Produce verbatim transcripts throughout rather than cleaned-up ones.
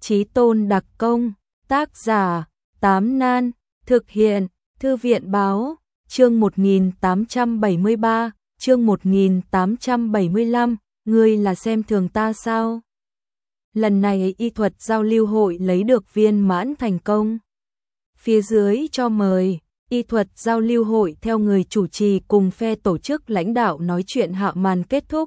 Chí tôn đặc công, tác giả, Tám Nan, thực hiện, Thư viện báo, chương một nghìn tám trăm bảy mươi ba, chương một nghìn tám trăm bảy mươi lăm, ngươi là xem thường ta sao? Lần này y thuật giao lưu hội lấy được viên mãn thành công. Phía dưới cho mời, y thuật giao lưu hội theo người chủ trì cùng phe tổ chức lãnh đạo nói chuyện hạ màn kết thúc.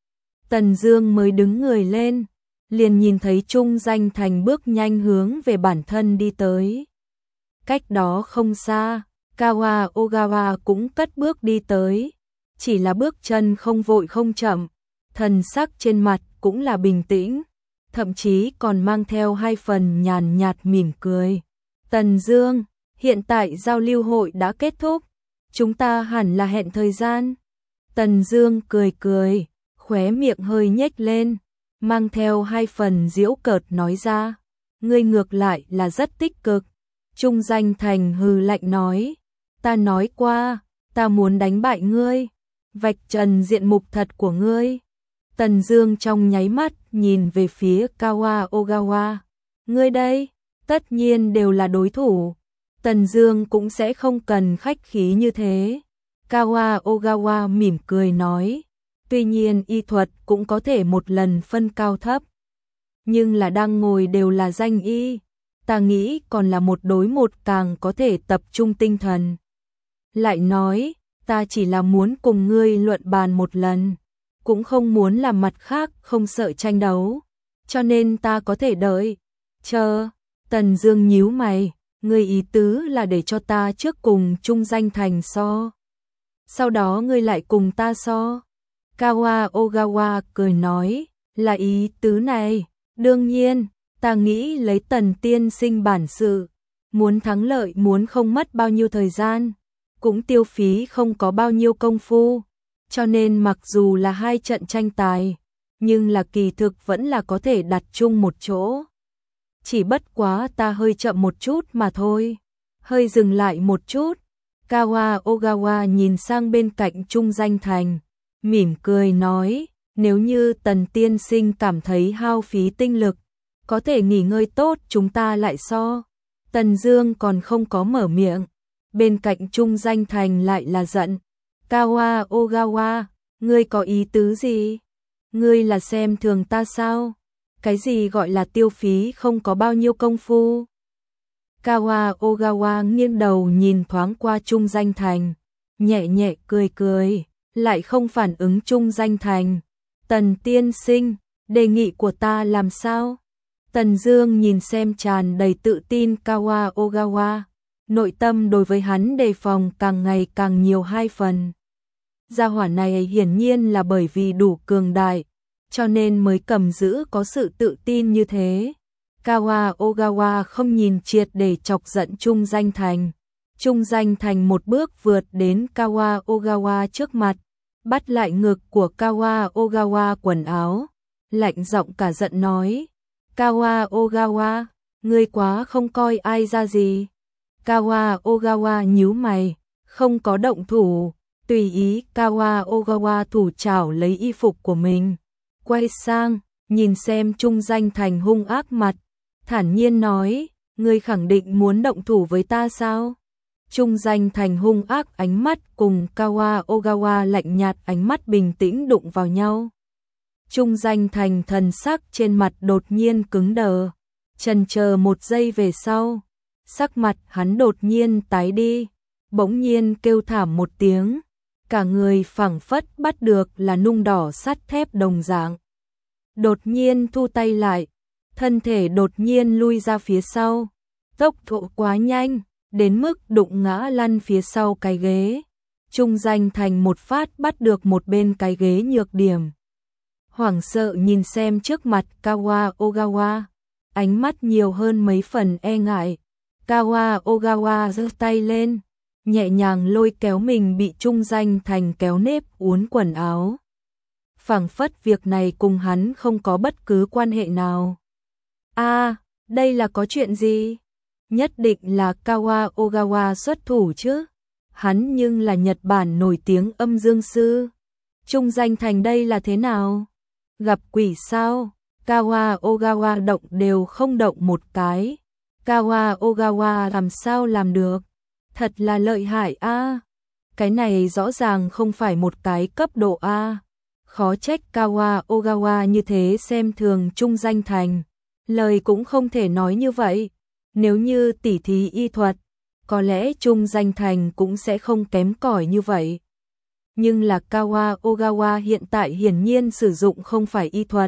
Tần Dương mới đứng người lên, liền nhìn thấy Trung Danh Thành bước nhanh hướng về bản thân đi tới. Cách đó không xa, Kawa Ogawa cũng cất bước đi tới, chỉ là bước chân không vội không chậm, thần sắc trên mặt cũng là bình tĩnh, thậm chí còn mang theo hai phần nhàn nhạt mỉm cười. Tần Dương, hiện tại giao lưu hội đã kết thúc, chúng ta hẳn là hẹn thời gian. Tần Dương cười cười, khóe miệng hơi nhếch lên, mang theo hai phần giễu cợt nói ra, ngươi ngược lại là rất tích cực. Trung Danh Thành hừ lạnh nói, ta nói qua, ta muốn đánh bại ngươi, vạch trần diện mục thật của ngươi. Tần Dương trong nháy mắt nhìn về phía Kawa Ogawa, ngươi đây, tất nhiên đều là đối thủ. Tần Dương cũng sẽ không cần khách khí như thế. Kawa Ogawa mỉm cười nói, tuy nhiên y thuật cũng có thể một lần phân cao thấp, nhưng là đang ngồi đều là danh y, ta nghĩ còn là một đối một càng có thể tập trung tinh thần. Lại nói, ta chỉ là muốn cùng ngươi luận bàn một lần, cũng không muốn làm mặt khác không sợ tranh đấu, cho nên ta có thể đợi. Chờ. Tần Dương nhíu mày, ngươi ý tứ là để cho ta trước cùng Trung Danh Thành so, sau đó ngươi lại cùng ta so. Kawa Ogawa cười nói, là ý tứ này, đương nhiên, ta nghĩ lấy Tần tiên sinh bản sự, muốn thắng lợi muốn không mất bao nhiêu thời gian, cũng tiêu phí không có bao nhiêu công phu, cho nên mặc dù là hai trận tranh tài, nhưng là kỳ thực vẫn là có thể đặt chung một chỗ. Chỉ bất quá ta hơi chậm một chút mà thôi. Hơi dừng lại một chút, Kawa Ogawa nhìn sang bên cạnh Trung Danh Thành, mỉm cười nói, nếu như Tần tiên sinh cảm thấy hao phí tinh lực, có thể nghỉ ngơi tốt chúng ta lại so. Tần Dương còn không có mở miệng, bên cạnh Trung Danh Thành lại là giận, Kawa Ogawa, ngươi có ý tứ gì? Ngươi là xem thường ta sao? Cái gì gọi là tiêu phí không có bao nhiêu công phu? Kawa Ogawa nghiêng đầu nhìn thoáng qua Trung Danh Thành, nhẹ nhẹ cười cười, lại không phản ứng Trung Danh Thành. Tần tiên sinh, đề nghị của ta làm sao? Tần Dương nhìn xem tràn đầy tự tin Kawa Ogawa, nội tâm đối với hắn đề phòng càng ngày càng nhiều hai phần. Gia hỏa này hiển nhiên là bởi vì đủ cường đại, cho nên mới cầm giữ có sự tự tin như thế. Kawa Ogawa không nhìn triệt để chọc giận Trung Danh Thành. Trung Danh Thành một bước vượt đến Kawa Ogawa trước mặt, bắt lại ngực của Kawa Ogawa quần áo, lạnh giọng cả giận nói, Kawa Ogawa, ngươi quá không coi ai ra gì. Kawa Ogawa nhíu mày, không có động thủ, tùy ý Kawa Ogawa thủ chảo lấy y phục của mình, quay sang, nhìn xem Trung Danh Thành hung ác mặt, thản nhiên nói, ngươi khẳng định muốn động thủ với ta sao? Trung Danh Thành hung ác ánh mắt cùng Kawa Ogawa lạnh nhạt ánh mắt bình tĩnh đụng vào nhau. Trung Danh Thành thần sắc trên mặt đột nhiên cứng đờ, chần chờ một giây về sau, sắc mặt hắn đột nhiên tái đi, bỗng nhiên kêu thảm một tiếng, cả người phảng phất bắt được là nung đỏ sắt thép đồng dạng. Đột nhiên thu tay lại, thân thể đột nhiên lui ra phía sau, tốc độ quá nhanh, đến mức đụng ngã lăn phía sau cái ghế. Trung Danh Thành một phát bắt được một bên cái ghế nhược điểm. Hoảng sợ nhìn xem trước mặt Kawa Ogawa, ánh mắt nhiều hơn mấy phần e ngại. Kawa Ogawa giơ tay lên, nhẹ nhàng lôi kéo mình bị Trung Danh Thành kéo nếp uốn quần áo. Phảng phất việc này cùng hắn không có bất cứ quan hệ nào. A, à, đây là có chuyện gì? Nhất định là Kawa Ogawa xuất thủ chứ? Hắn nhưng là Nhật Bản nổi tiếng âm dương sư. Trung Danh Thành đây là thế nào? Gặp quỷ sao? Kawa Ogawa động đều không động một cái. Kawa Ogawa làm sao làm được? Thật là lợi hại a. Cái này rõ ràng không phải một cái cấp độ A. Khó trách Kawa Ogawa như thế xem thường Trung Danh Thành. Lời cũng không thể nói như vậy. Nếu như tỉ thí y thuật, có lẽ Trung Danh Thành cũng sẽ không kém cỏi như vậy. Nhưng là Kawa Ogawa hiện tại hiển nhiên sử dụng không phải y thuật,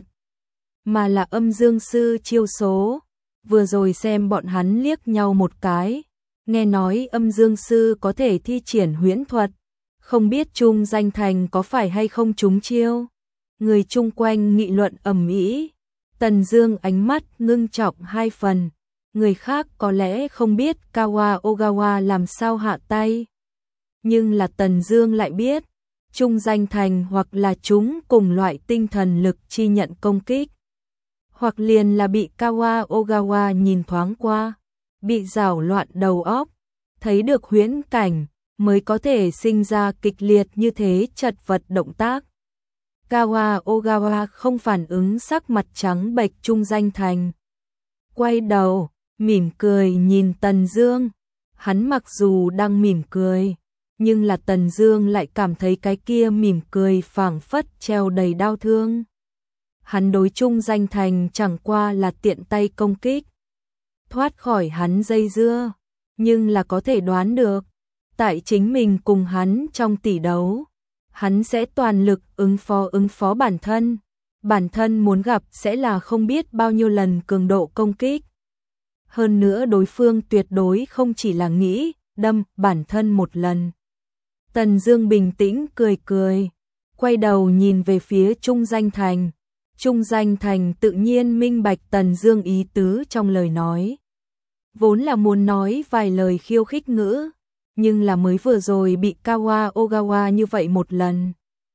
mà là âm dương sư chiêu số. Vừa rồi xem bọn hắn liếc nhau một cái, nghe nói âm dương sư có thể thi triển huyễn thuật, không biết Trung Danh Thành có phải hay không trúng chiêu. Người chung quanh nghị luận ầm ĩ. Tần Dương ánh mắt ngưng trọng hai phần, người khác có lẽ không biết Kawa Ogawa làm sao hạ tay, nhưng là Tần Dương lại biết, Trung Danh Thành hoặc là chúng cùng loại tinh thần lực chi nhận công kích, hoặc liền là bị Kawa Ogawa nhìn thoáng qua, bị rảo loạn đầu óc, thấy được huyễn cảnh, mới có thể sinh ra kịch liệt như thế chật vật động tác. Kawa Ogawa không phản ứng, sắc mặt trắng bệch. Trung Danh Thành quay đầu, mỉm cười nhìn Tần Dương. Hắn mặc dù đang mỉm cười, nhưng là Tần Dương lại cảm thấy cái kia mỉm cười phảng phất treo đầy đau thương. Hắn đối Trung Danh Thành chẳng qua là tiện tay công kích, thoát khỏi hắn dây dưa, nhưng là có thể đoán được, tại chính mình cùng hắn trong tỷ đấu, hắn sẽ toàn lực ứng phó ứng phó bản thân. Bản thân muốn gặp sẽ là không biết bao nhiêu lần cường độ công kích. Hơn nữa đối phương tuyệt đối không chỉ là nghĩ đâm bản thân một lần. Tần Dương bình tĩnh cười cười, quay đầu nhìn về phía Trung Danh Thành. Trung Danh Thành tự nhiên minh bạch Tần Dương ý tứ trong lời nói. Vốn là muốn nói vài lời khiêu khích ngữ, nhưng là mới vừa rồi bị Kawa Ogawa như vậy một lần,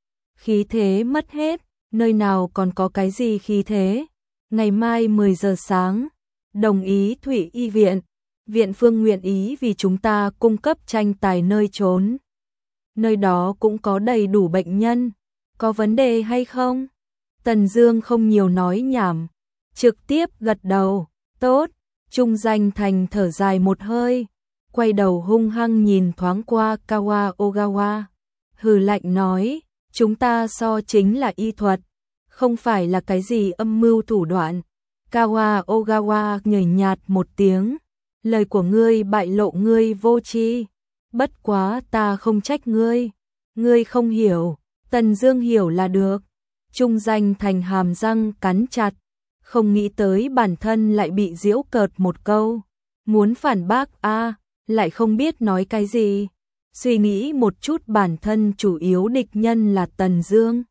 khí thế mất hết, nơi nào còn có cái gì khí thế. Ngày mai mười giờ sáng, đồng ý Thủy Y viện, viện phương nguyện ý vì chúng ta cung cấp tranh tài nơi trốn. Nơi đó cũng có đầy đủ bệnh nhân, có vấn đề hay không? Tần Dương không nhiều nói nhảm, trực tiếp gật đầu, tốt. Trung Danh Thành thở dài một hơi, quay đầu hung hăng nhìn thoáng qua Kawa Ogawa, hừ lạnh nói, chúng ta so chính là y thuật, không phải là cái gì âm mưu thủ đoạn. Kawa Ogawa nhếch nhạt một tiếng, lời của ngươi bại lộ ngươi vô tri, bất quá ta không trách ngươi, ngươi không hiểu, Tần Dương hiểu là được. Trung Danh Thành hàm răng cắn chặt, không nghĩ tới bản thân lại bị giễu cợt một câu, muốn phản bác a, à, lại không biết nói cái gì. Suy nghĩ một chút, bản thân chủ yếu địch nhân là Tần Dương,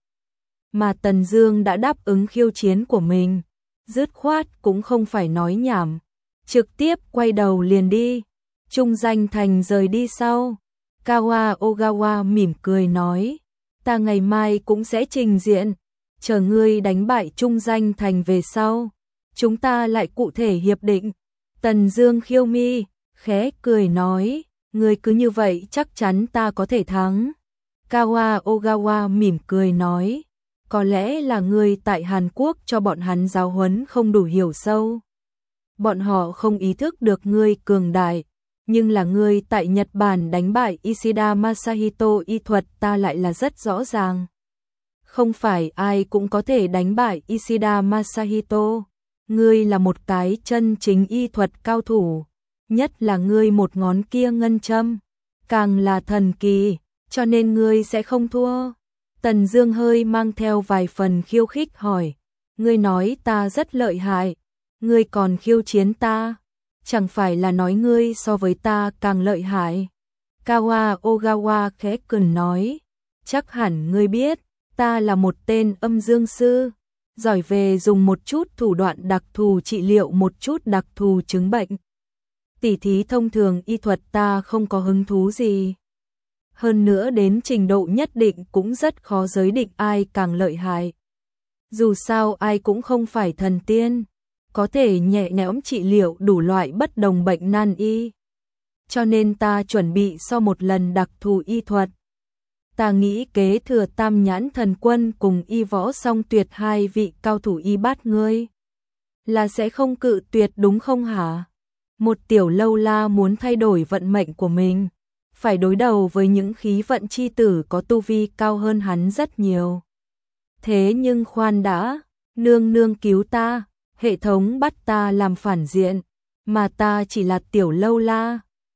mà Tần Dương đã đáp ứng khiêu chiến của mình, dứt khoát cũng không phải nói nhảm, trực tiếp quay đầu liền đi. Trung Danh Thành rời đi sau, Kawa Ogawa mỉm cười nói, ta ngày mai cũng sẽ trình diện, chờ ngươi đánh bại Trung Danh Thành về sau, chúng ta lại cụ thể hiệp định. Tần Dương khiêu mi, khẽ cười nói, ngươi cứ như vậy chắc chắn ta có thể thắng. Kawa Ogawa mỉm cười nói, có lẽ là ngươi tại Hàn Quốc cho bọn hắn giáo huấn không đủ hiểu sâu. Bọn họ không ý thức được ngươi cường đại, nhưng là ngươi tại Nhật Bản đánh bại Ishida Masahito y thuật ta lại là rất rõ ràng. Không phải ai cũng có thể đánh bại Ishida Masahito, ngươi là một cái chân chính y thuật cao thủ, nhất là ngươi một ngón kia ngân châm, càng là thần kỳ, cho nên ngươi sẽ không thua. Tần Dương hơi mang theo vài phần khiêu khích hỏi, ngươi nói ta rất lợi hại, ngươi còn khiêu chiến ta, chẳng phải là nói ngươi so với ta càng lợi hại? Kawa Ogawa khẽ cười nói, chắc hẳn ngươi biết, ta là một tên âm dương sư, giỏi về dùng một chút thủ đoạn đặc thù trị liệu một chút đặc thù chứng bệnh. Tỉ thí thông thường y thuật ta không có hứng thú gì. Hơn nữa đến trình độ nhất định cũng rất khó giới định ai càng lợi hại. Dù sao ai cũng không phải thần tiên, có thể nhẹ nhõm trị liệu đủ loại bất đồng bệnh nan y. Cho nên ta chuẩn bị so một lần đặc thù y thuật. ta nghĩ kế thừa Tam Nhãn Thần Quân cùng Y Võ Song Tuyệt hai vị cao thủ y bát ngươi là sẽ không cự tuyệt đúng không hả? Một tiểu lâu la muốn thay đổi vận mệnh của mình, phải đối đầu với những khí vận chi tử có tu vi cao hơn hắn rất nhiều. Thế nhưng khoan đã, nương nương cứu ta, hệ thống bắt ta làm phản diện, mà ta chỉ là tiểu lâu la,